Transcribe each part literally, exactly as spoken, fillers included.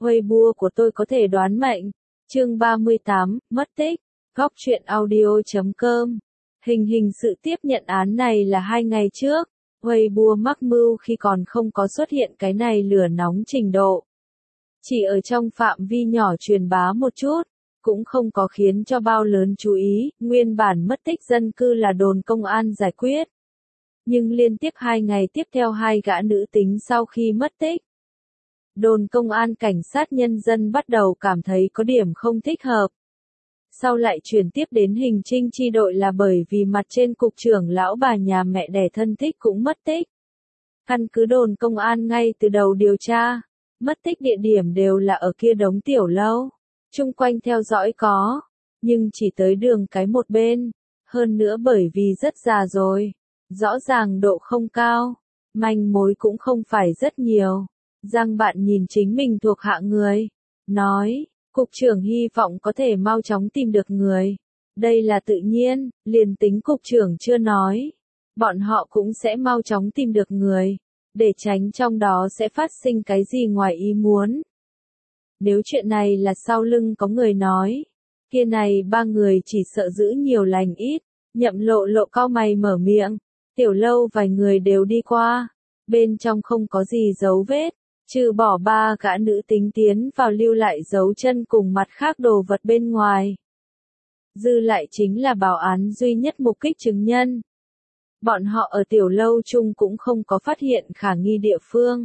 Weibo của tôi có thể đoán mệnh. Chương ba mươi tám, mất tích. Góc truyện audio chấm com. Hình hình sự tiếp nhận án này là hai ngày trước. Weibo mắc mưu khi còn không có xuất hiện cái này lửa nóng trình độ. Chỉ ở trong phạm vi nhỏ truyền bá một chút, cũng không có khiến cho bao lớn chú ý, nguyên bản mất tích dân cư là đồn công an giải quyết. Nhưng liên tiếp hai ngày tiếp theo hai gã nữ tính sau khi mất tích. Đồn công an cảnh sát nhân dân bắt đầu cảm thấy có điểm không thích hợp. Sau lại chuyển tiếp đến hình trinh chi đội là bởi vì mặt trên cục trưởng lão bà nhà mẹ đẻ thân thích cũng mất tích. Căn cứ đồn công an ngay từ đầu điều tra, mất tích địa điểm đều là ở kia đống tiểu lâu. Chung quanh theo dõi có, nhưng chỉ tới đường cái một bên, hơn nữa bởi vì rất già rồi, rõ ràng độ không cao, manh mối cũng không phải rất nhiều. Giang bạn nhìn chính mình thuộc hạ người, nói, cục trưởng hy vọng có thể mau chóng tìm được người. Đây là tự nhiên, liền tính cục trưởng chưa nói, bọn họ cũng sẽ mau chóng tìm được người, để tránh trong đó sẽ phát sinh cái gì ngoài ý muốn. Nếu chuyện này là sau lưng có người nói, kia này ba người chỉ sợ giữ nhiều lành ít. Nhậm lộ lộ cau mày mở miệng, tiểu lâu vài người đều đi qua, bên trong không có gì dấu vết, trừ bỏ ba gã nữ tính tiến vào lưu lại dấu chân cùng mặt khác đồ vật bên ngoài. Dư lại chính là bảo án duy nhất mục kích chứng nhân. Bọn họ ở tiểu lâu chung cũng không có phát hiện khả nghi địa phương.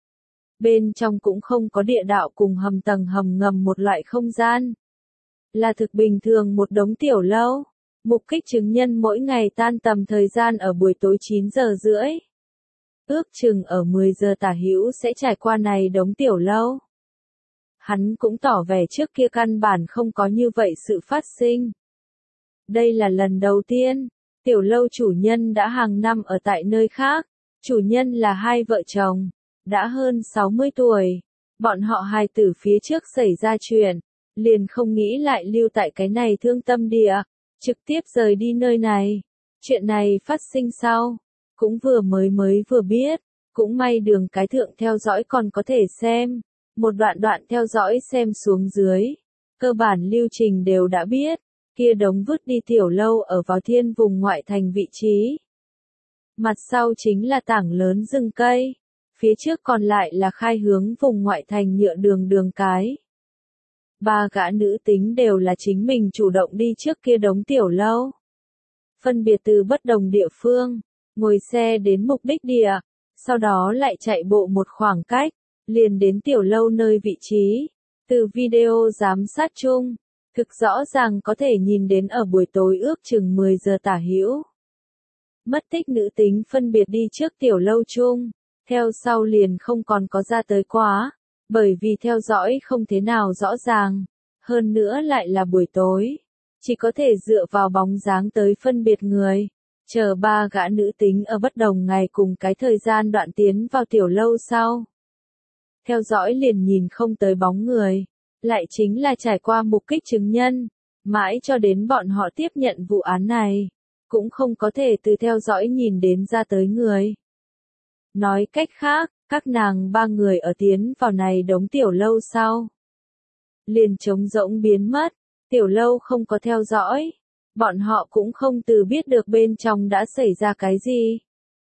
Bên trong cũng không có địa đạo cùng hầm tầng hầm ngầm một loại không gian. Là thực bình thường một đống tiểu lâu. Mục kích chứng nhân mỗi ngày tan tầm thời gian ở buổi tối chín giờ rưỡi. Ước chừng ở mười giờ tả hữu sẽ trải qua này đống tiểu lâu. Hắn cũng tỏ vẻ trước kia căn bản không có như vậy sự phát sinh. Đây là lần đầu tiên, tiểu lâu chủ nhân đã hàng năm ở tại nơi khác. Chủ nhân là hai vợ chồng, đã hơn sáu mươi tuổi. Bọn họ hài tử phía trước xảy ra chuyện, liền không nghĩ lại lưu tại cái này thương tâm địa. Trực tiếp rời đi nơi này. Chuyện này phát sinh sau, cũng vừa mới mới vừa biết, cũng may đường cái thượng theo dõi còn có thể xem, một đoạn đoạn theo dõi xem xuống dưới, cơ bản lưu trình đều đã biết, kia đống vứt đi tiểu lâu ở vào thiên vùng ngoại thành vị trí. Mặt sau chính là tảng lớn rừng cây, phía trước còn lại là khai hướng vùng ngoại thành nhựa đường đường cái. Ba gã nữ tính đều là chính mình chủ động đi trước kia đống tiểu lâu. Phân biệt từ bất đồng địa phương, ngồi xe đến mục đích địa, sau đó lại chạy bộ một khoảng cách, liền đến tiểu lâu nơi vị trí. Từ video giám sát chung, thực rõ ràng có thể nhìn đến ở buổi tối ước chừng mười giờ tả hữu. Mất tích nữ tính phân biệt đi trước tiểu lâu chung, theo sau liền không còn có ra tới quá. Bởi vì theo dõi không thế nào rõ ràng, hơn nữa lại là buổi tối, chỉ có thể dựa vào bóng dáng tới phân biệt người, chờ ba gã nữ tính ở bất đồng ngày cùng cái thời gian đoạn tiến vào tiểu lâu sau. Theo dõi liền nhìn không tới bóng người, lại chính là trải qua mục kích chứng nhân, mãi cho đến bọn họ tiếp nhận vụ án này, cũng không có thể từ theo dõi nhìn đến ra tới người. Nói cách khác, các nàng ba người ở tiến vào này đống tiểu lâu sau. Liền trống rỗng biến mất, tiểu lâu không có theo dõi, bọn họ cũng không từ biết được bên trong đã xảy ra cái gì.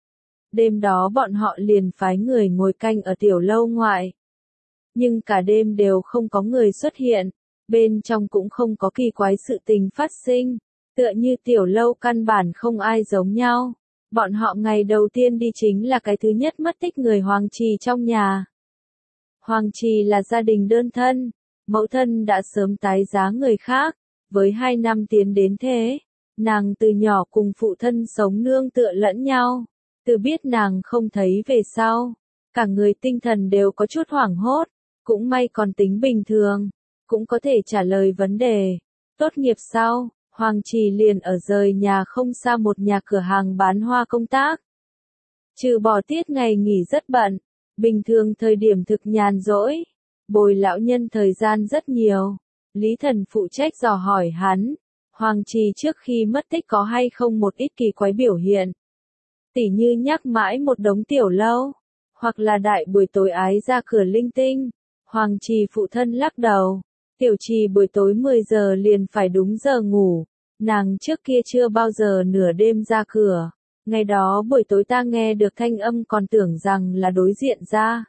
Đêm đó bọn họ liền phái người ngồi canh ở tiểu lâu ngoại. Nhưng cả đêm đều không có người xuất hiện, bên trong cũng không có kỳ quái sự tình phát sinh, tựa như tiểu lâu căn bản không ai giống nhau. Bọn họ ngày đầu tiên đi chính là cái thứ nhất mất tích người Hoàng Trì trong nhà. Hoàng Trì là gia đình đơn thân, mẫu thân đã sớm tái giá người khác, với hai năm tiến đến thế, nàng từ nhỏ cùng phụ thân sống nương tựa lẫn nhau, từ biết nàng không thấy về sau, cả người tinh thần đều có chút hoảng hốt, cũng may còn tính bình thường, cũng có thể trả lời vấn đề. Tốt nghiệp sau, Hoàng Trì liền ở rời nhà không xa một nhà cửa hàng bán hoa công tác. Trừ bỏ tiết ngày nghỉ rất bận, bình thường thời điểm thực nhàn rỗi, bồi lão nhân thời gian rất nhiều. Lý Thần phụ trách dò hỏi hắn, Hoàng Trì trước khi mất tích có hay không một ít kỳ quái biểu hiện. Tỉ như nhắc mãi một đống tiểu lâu, hoặc là đại buổi tối ái ra cửa linh tinh, Hoàng Trì phụ thân lắc đầu. Tiểu Trì buổi tối mười giờ liền phải đúng giờ ngủ. Nàng trước kia chưa bao giờ nửa đêm ra cửa. Ngày đó buổi tối ta nghe được thanh âm còn tưởng rằng là đối diện ra.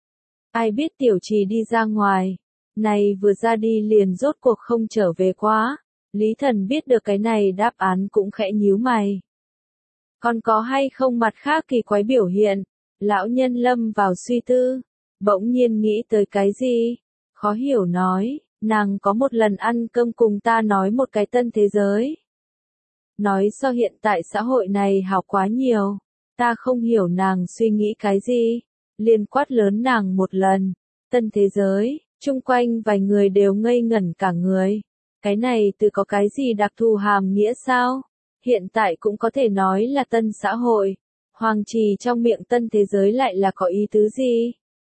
Ai biết Tiểu Trì đi ra ngoài. Này vừa ra đi liền rốt cuộc không trở về quá. Lý Thần biết được cái này đáp án cũng khẽ nhíu mày. Còn có hay không mặt khác kỳ quái biểu hiện? Lão nhân lâm vào suy tư. Bỗng nhiên nghĩ tới cái gì? Khó hiểu nói, nàng có một lần ăn cơm cùng ta nói một cái tân thế giới. Nói so hiện tại xã hội này hảo quá nhiều. Ta không hiểu nàng suy nghĩ cái gì. Liền quát lớn nàng một lần. Tân thế giới, chung quanh vài người đều ngây ngẩn cả người. Cái này từ có cái gì đặc thù hàm nghĩa sao? Hiện tại cũng có thể nói là tân xã hội. Hoàng Trì trong miệng tân thế giới lại là có ý tứ gì?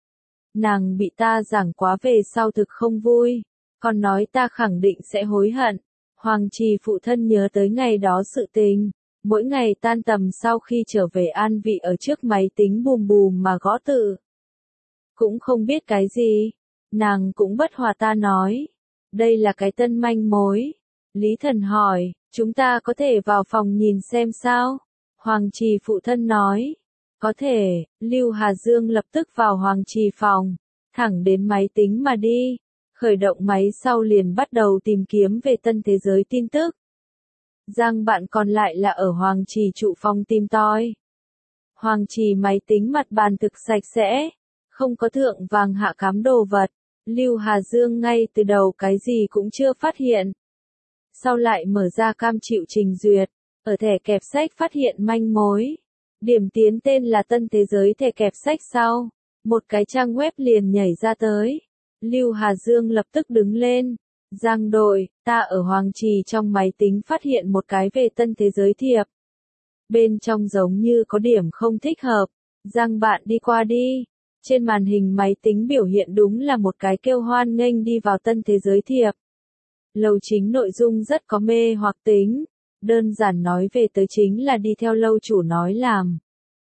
Nàng bị ta giảng quá về sau thực không vui. Còn nói ta khẳng định sẽ hối hận. Hoàng Trì phụ thân nhớ tới ngày đó sự tình. Mỗi ngày tan tầm sau khi trở về an vị ở trước máy tính bùm bùm mà gõ tự. Cũng không biết cái gì. Nàng cũng bất hòa ta nói. Đây là cái tân manh mối. Lý Thần hỏi, chúng ta có thể vào phòng nhìn xem sao? Hoàng Trì phụ thân nói. Có thể, Lưu Hà Dương lập tức vào Hoàng Trì phòng. Thẳng đến máy tính mà đi. Khởi động máy sau liền bắt đầu tìm kiếm về tân thế giới tin tức. Giang bạn còn lại là ở Hoàng Trì trụ phòng tìm tòi. Hoàng Trì máy tính mặt bàn thực sạch sẽ. Không có thượng vàng hạ cám đồ vật. Lưu Hà Dương ngay từ đầu cái gì cũng chưa phát hiện. Sau lại mở ra cam chịu trình duyệt. Ở thẻ kẹp sách phát hiện manh mối. Điểm tiến tên là tân thế giới thẻ kẹp sách sau. Một cái trang web liền nhảy ra tới. Lưu Hà Dương lập tức đứng lên. Giang đội, ta ở Hoàng Trì trong máy tính phát hiện một cái về tân thế giới thiệp. Bên trong giống như có điểm không thích hợp. Giang bạn đi qua đi. Trên màn hình máy tính biểu hiện đúng là một cái kêu hoan nghênh đi vào tân thế giới thiệp. Lầu chính nội dung rất có mê hoặc tính. Đơn giản nói về tới chính là đi theo lâu chủ nói làm.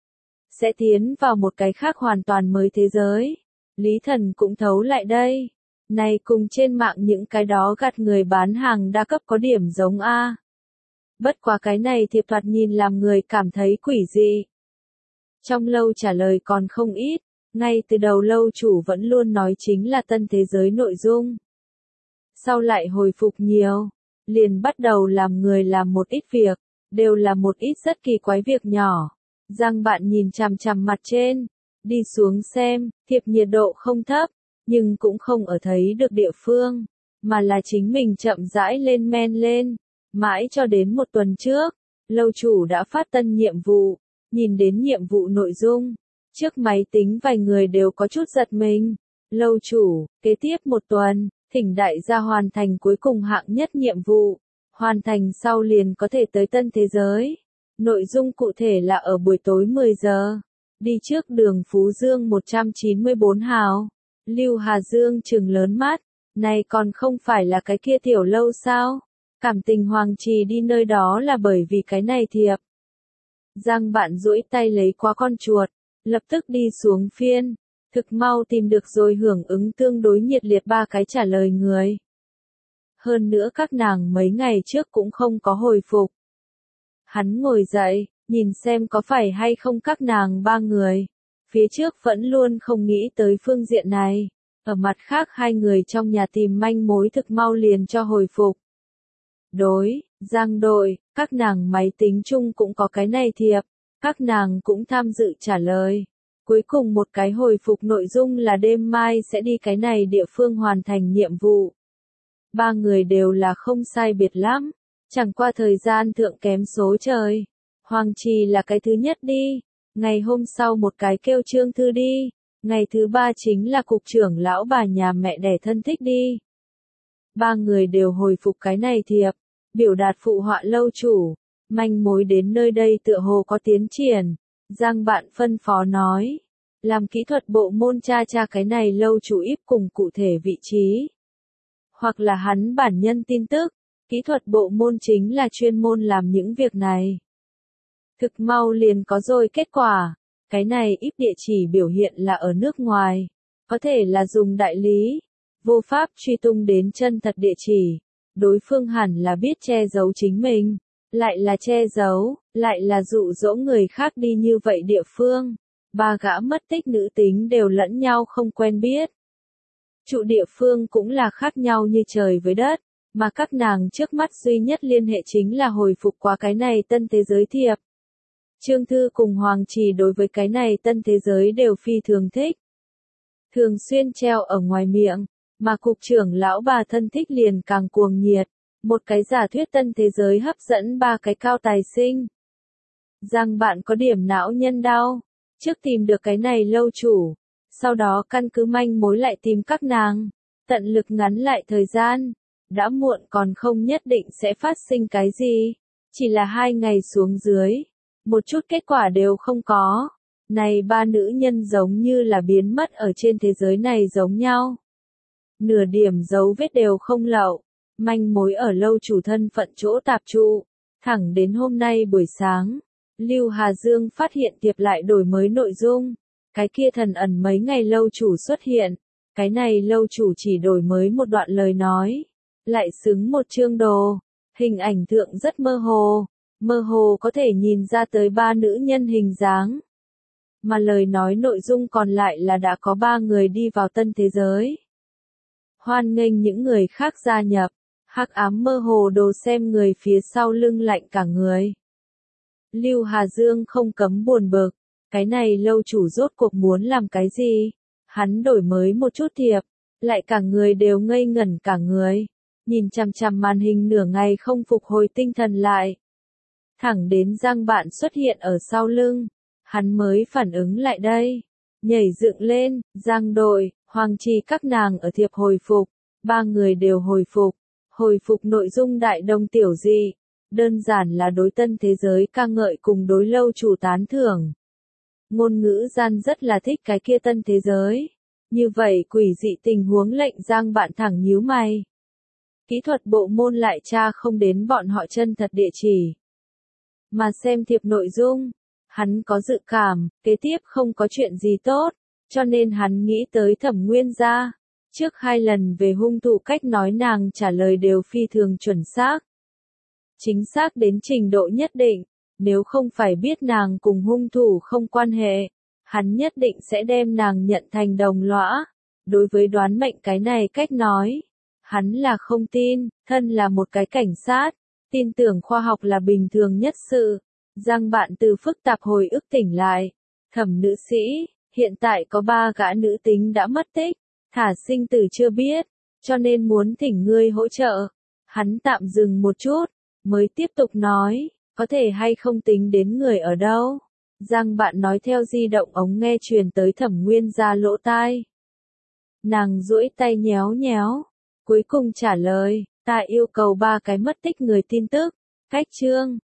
Sẽ tiến vào một cái khác hoàn toàn mới thế giới. Lý Thần cũng thấu lại đây. Này cùng trên mạng những cái đó gạt người bán hàng đa cấp có điểm giống A. Bất quá cái này thiệp thoạt nhìn làm người cảm thấy quỷ dị. Trong lâu trả lời còn không ít. Ngay từ đầu lâu chủ vẫn luôn nói chính là tân thế giới nội dung. Sau lại hồi phục nhiều. Liền bắt đầu làm người làm một ít việc. Đều là một ít rất kỳ quái việc nhỏ. Giang bạn nhìn chằm chằm mặt trên. Đi xuống xem, thiệp nhiệt độ không thấp. Nhưng cũng không ở thấy được địa phương. Mà là chính mình chậm rãi lên men lên. Mãi cho đến một tuần trước. Lâu chủ đã phát tân nhiệm vụ. Nhìn đến nhiệm vụ nội dung. Trước máy tính vài người đều có chút giật mình. Lâu chủ, kế tiếp một tuần, thỉnh đại gia hoàn thành cuối cùng hạng nhất nhiệm vụ. Hoàn thành sau liền có thể tới tân thế giới. Nội dung cụ thể là ở buổi tối mười giờ. Đi trước đường Phú Dương một trăm chín mươi bốn hào. Lưu Hà Dương trừng lớn mắt. Này còn không phải là cái kia tiểu lâu sao? Cảm tình Hoàng Trì đi nơi đó là bởi vì cái này thiệp. Giang bạn duỗi tay lấy qua con chuột. Lập tức đi xuống phiên. Thực mau tìm được rồi hưởng ứng tương đối nhiệt liệt ba cái trả lời người. Hơn nữa các nàng mấy ngày trước cũng không có hồi phục. Hắn ngồi dậy, nhìn xem có phải hay không các nàng ba người. Phía trước vẫn luôn không nghĩ tới phương diện này. Ở mặt khác hai người trong nhà tìm manh mối thực mau liền cho hồi phục. Đối, Giang đội, các nàng máy tính chung cũng có cái này thiệp. Các nàng cũng tham dự trả lời. Cuối cùng một cái hồi phục nội dung là đêm mai sẽ đi cái này địa phương hoàn thành nhiệm vụ. Ba người đều là không sai biệt lắm. Chẳng qua thời gian thượng kém số trời. Hoàng Trì là cái thứ nhất đi. Ngày hôm sau một cái kêu Trương Thư đi. Ngày thứ ba chính là cục trưởng lão bà nhà mẹ đẻ thân thích đi. Ba người đều hồi phục cái này thiệp. Biểu đạt phụ họa lâu chủ. Manh mối đến nơi đây tựa hồ có tiến triển. Giang bạn phân phó nói. Làm kỹ thuật bộ môn tra tra cái này lâu chủ íp cùng cụ thể vị trí. Hoặc là hắn bản nhân tin tức. Kỹ thuật bộ môn chính là chuyên môn làm những việc này. Thực mau liền có rồi kết quả. Cái này íp địa chỉ biểu hiện là ở nước ngoài. Có thể là dùng đại lý, vô pháp truy tung đến chân thật địa chỉ. Đối phương hẳn là biết che giấu chính mình, lại là che giấu, lại là dụ dỗ người khác đi như vậy địa phương. Ba gã mất tích nữ tính đều lẫn nhau không quen biết. Trụ địa phương cũng là khác nhau như trời với đất, mà các nàng trước mắt duy nhất liên hệ chính là hồi phục qua cái này tân thế giới thiệp. Trương Thư cùng Hoàng Trì đối với cái này tân thế giới đều phi thường thích. Thường xuyên treo ở ngoài miệng, mà cục trưởng lão bà thân thích liền càng cuồng nhiệt. Một cái giả thuyết tân thế giới hấp dẫn ba cái cao tài sinh. Rằng bạn có điểm não nhân đau, trước tìm được cái này lâu chủ, sau đó căn cứ manh mối lại tìm các nàng, tận lực ngắn lại thời gian, đã muộn còn không nhất định sẽ phát sinh cái gì, chỉ là hai ngày xuống dưới, một chút kết quả đều không có, này ba nữ nhân giống như là biến mất ở trên thế giới này giống nhau. Nửa điểm dấu vết đều không lậu, manh mối ở lâu chủ thân phận chỗ tạp trụ, thẳng đến hôm nay buổi sáng. Lưu Hà Dương phát hiện tiệp lại đổi mới nội dung, cái kia thần ẩn mấy ngày lâu chủ xuất hiện, cái này lâu chủ chỉ đổi mới một đoạn lời nói, lại xứng một chương đồ, hình ảnh thượng rất mơ hồ, mơ hồ có thể nhìn ra tới ba nữ nhân hình dáng. Mà lời nói nội dung còn lại là đã có ba người đi vào tân thế giới. Hoan nghênh những người khác gia nhập, hắc ám mơ hồ đồ xem người phía sau lưng lạnh cả người. Lưu Hà Dương không cấm buồn bực, cái này lâu chủ rốt cuộc muốn làm cái gì? Hắn đổi mới một chút thiệp, lại cả người đều ngây ngẩn cả người, nhìn chằm chằm màn hình nửa ngày không phục hồi tinh thần lại. Thẳng đến Giang Bạn xuất hiện ở sau lưng, hắn mới phản ứng lại đây, nhảy dựng lên, Giang đội, Hoàng Trì các nàng ở thiệp hồi phục, ba người đều hồi phục, hồi phục nội dung đại đông tiểu dị. Đơn giản là đối tân thế giới ca ngợi cùng đối lâu chủ tán thưởng. Ngôn ngữ gian rất là thích cái kia tân thế giới. Như vậy quỷ dị tình huống lệnh Giang Bạn thẳng nhíu mày. Kỹ thuật bộ môn lại tra không đến bọn họ chân thật địa chỉ. Mà xem thiệp nội dung, hắn có dự cảm, kế tiếp không có chuyện gì tốt, cho nên hắn nghĩ tới Thẩm Nguyên gia. Trước hai lần về hung thủ cách nói nàng trả lời đều phi thường chuẩn xác. Chính xác đến trình độ nhất định, nếu không phải biết nàng cùng hung thủ không quan hệ, hắn nhất định sẽ đem nàng nhận thành đồng lõa. Đối với đoán mệnh cái này cách nói, hắn là không tin, thân là một cái cảnh sát, tin tưởng khoa học là bình thường nhất sự. Giang Bạn từ phức tạp hồi ức tỉnh lại, Thẩm nữ sĩ, hiện tại có ba gã nữ tính đã mất tích, thả sinh tử chưa biết, cho nên muốn thỉnh ngươi hỗ trợ. Hắn tạm dừng một chút, mới tiếp tục nói, có thể hay không tính đến người ở đâu. Giang Bạn nói theo di động ống nghe truyền tới Thẩm Nguyên gia lỗ tai. Nàng duỗi tay nhéo nhéo, cuối cùng trả lời, ta yêu cầu ba cái mất tích người tin tức, cách chương.